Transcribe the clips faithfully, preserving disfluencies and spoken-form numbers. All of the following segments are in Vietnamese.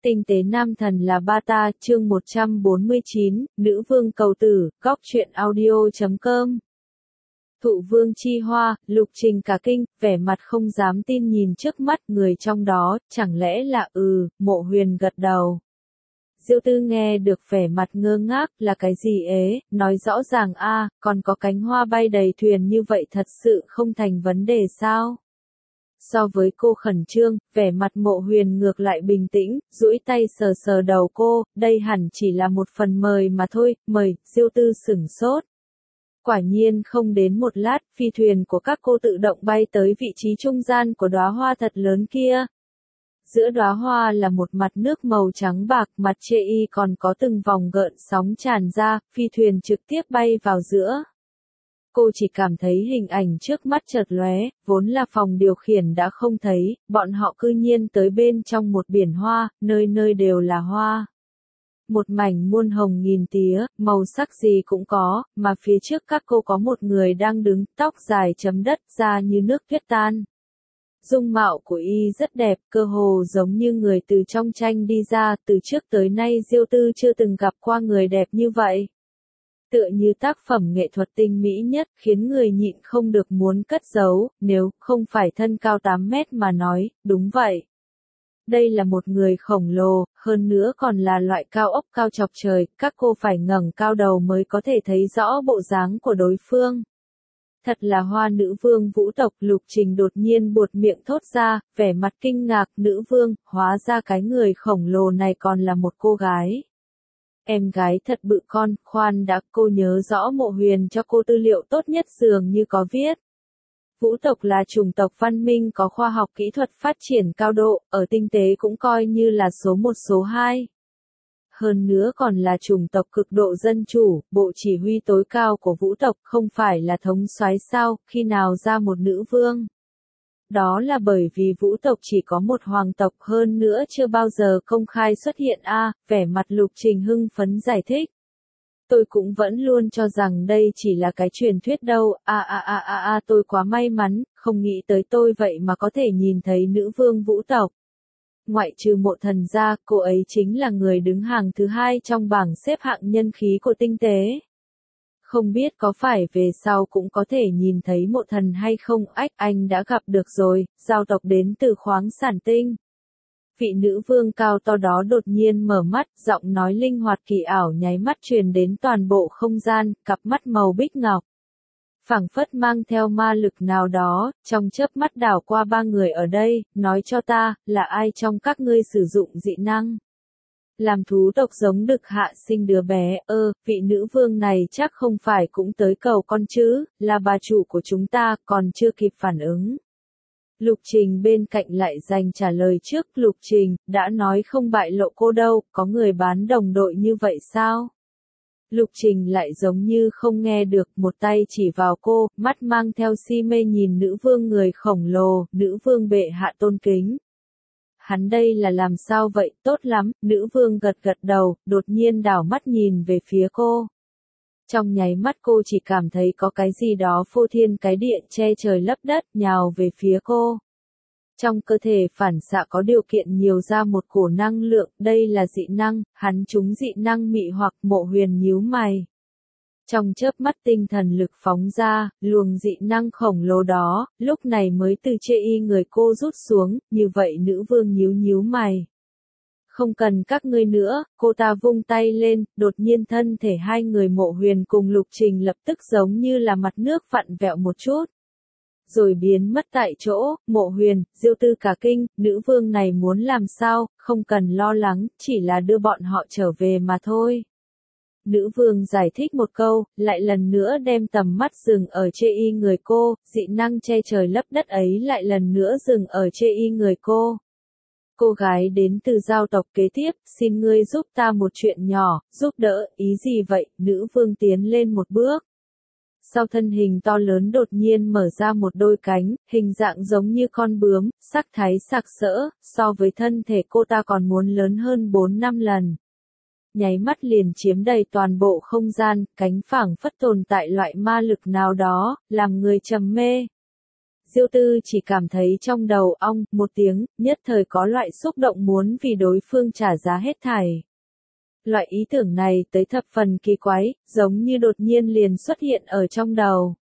Tinh tế nam thần là ba ta, chương một trăm bốn mươi chín, nữ vương cầu tử, góc truyện audio chấm com. Thụ vương chi hoa, Lục Trình cả kinh, vẻ mặt không dám tin nhìn trước mắt người trong đó, chẳng lẽ là ừ, Mộ Huyền gật đầu. Diêu Tư nghe được vẻ mặt ngơ ngác, là cái gì ế, nói rõ ràng a, còn có cánh hoa bay đầy thuyền như vậy thật sự không thành vấn đề sao? So với cô khẩn trương, vẻ mặt Mộ Huyền ngược lại bình tĩnh, duỗi tay sờ sờ đầu cô, đây hẳn chỉ là một phần mời mà thôi, mời, Diêu Tư sửng sốt. Quả nhiên không đến một lát, phi thuyền của các cô tự động bay tới vị trí trung gian của đóa hoa thật lớn kia. Giữa đóa hoa là một mặt nước màu trắng bạc, mặt chê y còn có từng vòng gợn sóng tràn ra, phi thuyền trực tiếp bay vào giữa. Cô chỉ cảm thấy hình ảnh trước mắt chợt lóe, vốn là phòng điều khiển đã không thấy, bọn họ cư nhiên tới bên trong một biển hoa, nơi nơi đều là hoa. Một mảnh muôn hồng nghìn tía, màu sắc gì cũng có, mà phía trước các cô có một người đang đứng, tóc dài chấm đất ra như nước tuyết tan. Dung mạo của y rất đẹp, cơ hồ giống như người từ trong tranh đi ra, từ trước tới nay Diêu Tư chưa từng gặp qua người đẹp như vậy. Tựa như tác phẩm nghệ thuật tinh mỹ nhất, khiến người nhịn không được muốn cất giấu, nếu không phải thân cao tám mét mà nói, đúng vậy. Đây là một người khổng lồ, hơn nữa còn là loại cao ốc cao chọc trời, các cô phải ngẩng cao đầu mới có thể thấy rõ bộ dáng của đối phương. Thật là hoa nữ vương vũ tộc, Lục Trình đột nhiên buột miệng thốt ra, vẻ mặt kinh ngạc, nữ vương, hóa ra cái người khổng lồ này còn là một cô gái. Em gái thật bự con, khoan đã, cô nhớ rõ Mộ Huyền cho cô tư liệu tốt nhất dường như có viết. Vũ tộc là chủng tộc văn minh có khoa học kỹ thuật phát triển cao độ, ở tinh tế cũng coi như là số một số hai. Hơn nữa còn là chủng tộc cực độ dân chủ, bộ chỉ huy tối cao của vũ tộc không phải là thống soái sao, khi nào ra một nữ vương. Đó là bởi vì vũ tộc chỉ có một hoàng tộc, hơn nữa chưa bao giờ công khai xuất hiện a, vẻ mặt Lục Trình hưng phấn giải thích. Tôi cũng vẫn luôn cho rằng đây chỉ là cái truyền thuyết đâu, a a a a a tôi quá may mắn, không nghĩ tới tôi vậy mà có thể nhìn thấy nữ vương vũ tộc. Ngoại trừ Mộ Thần ra, cô ấy chính là người đứng hàng thứ hai trong bảng xếp hạng nhân khí của tinh tế. Không biết có phải về sau cũng có thể nhìn thấy Mộ Thần hay không, ách anh đã gặp được rồi, giao tộc đến từ khoáng sản tinh. Vị nữ vương cao to đó đột nhiên mở mắt, giọng nói linh hoạt kỳ ảo nháy mắt truyền đến toàn bộ không gian, cặp mắt màu bích ngọc. Phảng phất mang theo ma lực nào đó, trong chớp mắt đảo qua ba người ở đây, nói cho ta, là ai trong các ngươi sử dụng dị năng? Làm thú tộc giống đực hạ sinh đứa bé, ơ, vị nữ vương này chắc không phải cũng tới cầu con chứ, là bà chủ của chúng ta, còn chưa kịp phản ứng. Lục Trình bên cạnh lại dành trả lời trước, Lục Trình, đã nói không bại lộ cô đâu, có người bán đồng đội như vậy sao? Lục Trình lại giống như không nghe được, một tay chỉ vào cô, mắt mang theo si mê nhìn nữ vương người khổng lồ, nữ vương bệ hạ tôn kính. Hắn đây là làm sao vậy, tốt lắm, nữ vương gật gật đầu, đột nhiên đảo mắt nhìn về phía cô. Trong nháy mắt cô chỉ cảm thấy có cái gì đó phô thiên cái địa che trời lấp đất nhào về phía cô. Trong cơ thể phản xạ có điều kiện nhiều ra một cổ năng lượng, đây là dị năng, hắn trúng dị năng mị hoặc. Mộ Huyền nhíu mày. Trong chớp mắt tinh thần lực phóng ra, luồng dị năng khổng lồ đó, lúc này mới từ chê y người cô rút xuống, như vậy nữ vương nhíu nhíu mày. Không cần các ngươi nữa, cô ta vung tay lên, đột nhiên thân thể hai người Mộ Huyền cùng Lục Trình lập tức giống như là mặt nước vặn vẹo một chút. Rồi biến mất tại chỗ, Mộ Huyền, Diêu Tư cả kinh, nữ vương này muốn làm sao, không cần lo lắng, chỉ là đưa bọn họ trở về mà thôi. Nữ vương giải thích một câu, lại lần nữa đem tầm mắt dừng ở chê y người cô, dị năng che trời lấp đất ấy lại lần nữa dừng ở chê y người cô. Cô gái đến từ giao tộc kế tiếp, xin ngươi giúp ta một chuyện nhỏ, giúp đỡ, ý gì vậy, nữ vương tiến lên một bước. Sau thân hình to lớn đột nhiên mở ra một đôi cánh, hình dạng giống như con bướm, sắc thái sặc sỡ, so với thân thể cô ta còn muốn lớn hơn bốn năm lần. Nháy mắt liền chiếm đầy toàn bộ không gian, cánh phảng phất tồn tại loại ma lực nào đó, làm người trầm mê. Diêu Tư chỉ cảm thấy trong đầu ong một tiếng, nhất thời có loại xúc động muốn vì đối phương trả giá hết thảy. Loại ý tưởng này tới thập phần kỳ quái, giống như đột nhiên liền xuất hiện ở trong đầu.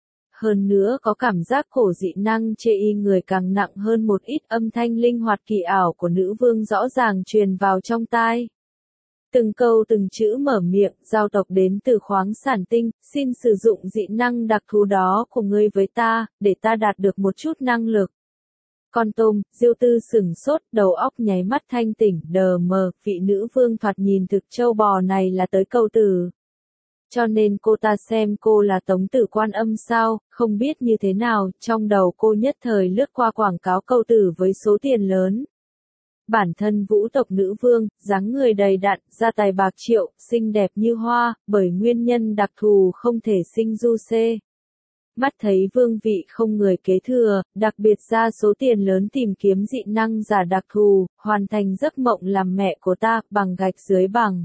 Hơn nữa có cảm giác cổ dị năng chê y người càng nặng hơn một ít, âm thanh linh hoạt kỳ ảo của nữ vương rõ ràng truyền vào trong tai. Từng câu từng chữ mở miệng, giao tộc đến từ khoáng sản tinh, xin sử dụng dị năng đặc thù đó của ngươi với ta, để ta đạt được một chút năng lực. Con tôm, Diêu Tư sửng sốt, đầu óc nháy mắt thanh tỉnh, đờ mờ, vị nữ vương thoạt nhìn thực châu bò này là tới câu từ. Cho nên cô ta xem cô là tống tử Quan Âm sao, không biết như thế nào, trong đầu cô nhất thời lướt qua quảng cáo câu tử với số tiền lớn. Bản thân vũ tộc nữ vương, dáng người đầy đặn, da tài bạc triệu, xinh đẹp như hoa, bởi nguyên nhân đặc thù không thể sinh du xê. Mắt thấy vương vị không người kế thừa, đặc biệt ra số tiền lớn tìm kiếm dị năng giả đặc thù, hoàn thành giấc mộng làm mẹ của ta, bằng gạch dưới bằng.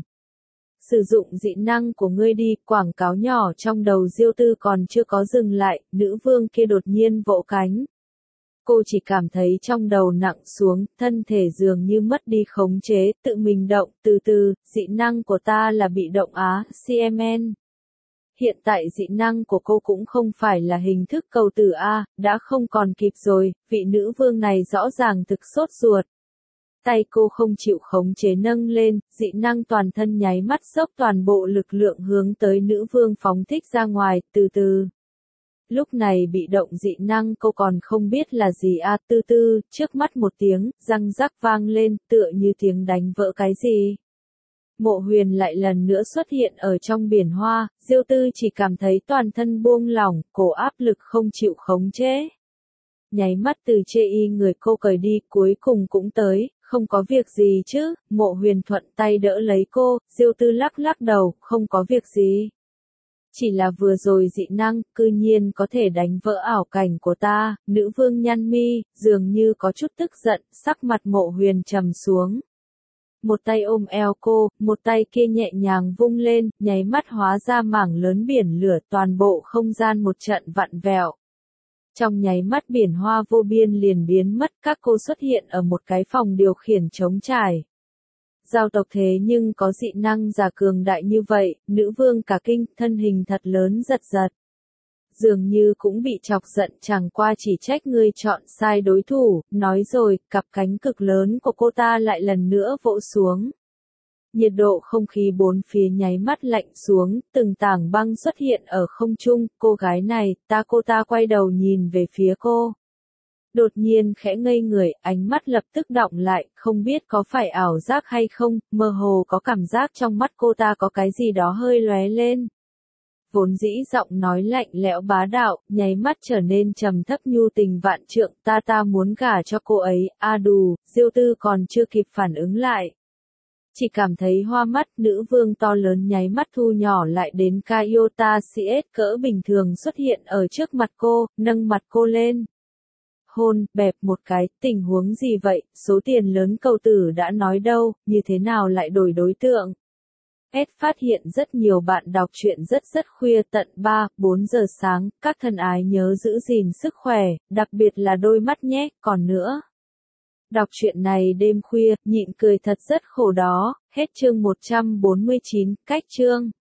Sử dụng dị năng của ngươi đi, quảng cáo nhỏ trong đầu Diêu Tư còn chưa có dừng lại, nữ vương kia đột nhiên vỗ cánh. Cô chỉ cảm thấy trong đầu nặng xuống, thân thể dường như mất đi khống chế, tự mình động, từ từ, dị năng của ta là bị động á, xê em en. Hiện tại dị năng của cô cũng không phải là hình thức cầu từ A, đã không còn kịp rồi, vị nữ vương này rõ ràng thực sốt ruột. Tay cô không chịu khống chế nâng lên, dị năng toàn thân nháy mắt dốc toàn bộ lực lượng hướng tới nữ vương phóng thích ra ngoài, từ từ. Lúc này bị động dị năng cô còn không biết là gì a, tư tư, trước mắt một tiếng, răng rắc vang lên, tựa như tiếng đánh vỡ cái gì. Mộ Huyền lại lần nữa xuất hiện ở trong biển hoa, Diêu Tư chỉ cảm thấy toàn thân buông lỏng, cổ áp lực không chịu khống chế. Nháy mắt từ chê y người cô cởi đi, cuối cùng cũng tới, không có việc gì chứ, Mộ Huyền thuận tay đỡ lấy cô, Diêu Tư lắc lắc đầu, không có việc gì. Chỉ là vừa rồi dị năng, cư nhiên có thể đánh vỡ ảo cảnh của ta, nữ vương nhăn mi, dường như có chút tức giận, sắc mặt Mộ Huyền trầm xuống. Một tay ôm eo cô, một tay kia nhẹ nhàng vung lên, nháy mắt hóa ra mảng lớn biển lửa, toàn bộ không gian một trận vặn vẹo. Trong nháy mắt biển hoa vô biên liền biến mất, các cô xuất hiện ở một cái phòng điều khiển trống trải. Giao tộc thế nhưng có dị năng giả cường đại như vậy, nữ vương cả kinh, thân hình thật lớn giật giật. Dường như cũng bị chọc giận, chẳng qua chỉ trách ngươi chọn sai đối thủ, nói rồi, cặp cánh cực lớn của cô ta lại lần nữa vỗ xuống. Nhiệt độ không khí bốn phía nháy mắt lạnh xuống, từng tảng băng xuất hiện ở không trung, cô gái này, ta cô ta quay đầu nhìn về phía cô. Đột nhiên khẽ ngây người, ánh mắt lập tức đọng lại, không biết có phải ảo giác hay không, mơ hồ có cảm giác trong mắt cô ta có cái gì đó hơi lóe lên. Vốn dĩ giọng nói lạnh lẽo bá đạo, nháy mắt trở nên trầm thấp nhu tình vạn trượng, ta ta muốn gả cho cô ấy, a đù, Diêu Tư còn chưa kịp phản ứng lại. Chỉ cảm thấy hoa mắt, nữ vương to lớn nháy mắt thu nhỏ lại đến Kaiota xê ét cỡ bình thường xuất hiện ở trước mặt cô, nâng mặt cô lên. Hôn, bẹp một cái, tình huống gì vậy, số tiền lớn cầu tử đã nói đâu, như thế nào lại đổi đối tượng. S phát hiện rất nhiều bạn đọc truyện rất rất khuya tận ba, bốn giờ sáng, các thân ái nhớ giữ gìn sức khỏe, đặc biệt là đôi mắt nhé, còn nữa. Đọc truyện này đêm khuya, nhịn cười thật rất khổ đó, hết chương một trăm bốn mươi chín, cách chương.